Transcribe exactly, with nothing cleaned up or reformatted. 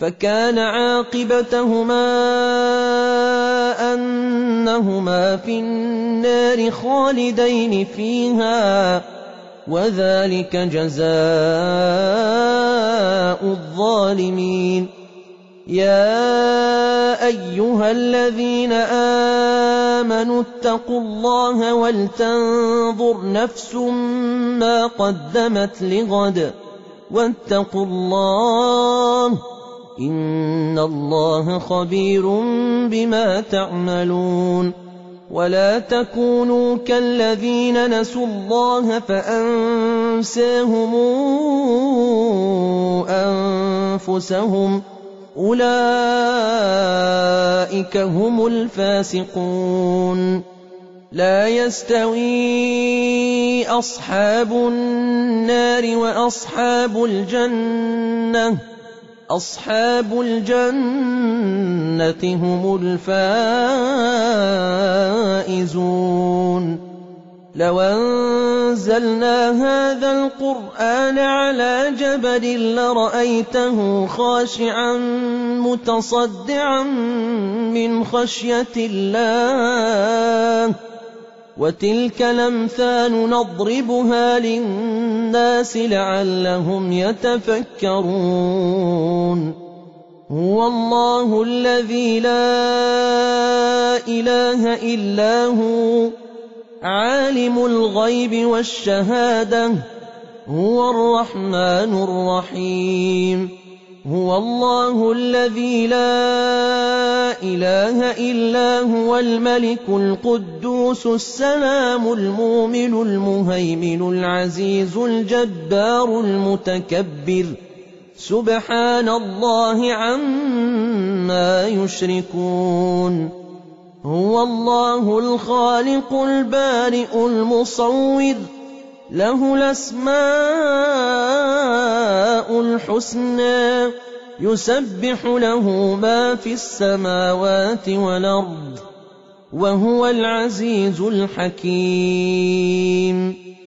فكان عاقبتهما أنهما في النار خالدين فيها وذلك جزاء الظالمين. يا أيها الذين آمنوا اتقوا الله ولتنظر نفس ما قدمت لغد واتقوا الله إن الله خبير بما تعملون. ولا تكونوا كالذين نسوا الله فأنساهم أنفسهم أولئك هم الفاسقون. لا يستوي أصحاب النار وأصحاب الجنة أصحاب الجنة هم الفائزون. لو أنزلنا هذا القرآن على جبل لرأيته خاشعا متصدعا من خشية الله وتلك الأمثال نضربها للناس لعلهم يتفكرون. هو الله الذي لا إله إلا هو عالم الغيب والشهادة هو الرحمن الرحيم. هو الله الذي لا إله إلا هو الملك القدوس السلام المؤمن المهيمن العزيز الجبار المتكبر سبحان الله عما يشركون. هو الله الخالق البارئ المصور له الأسماء الحسنى يسبح له ما في السماوات والأرض وهو العزيز الحكيم.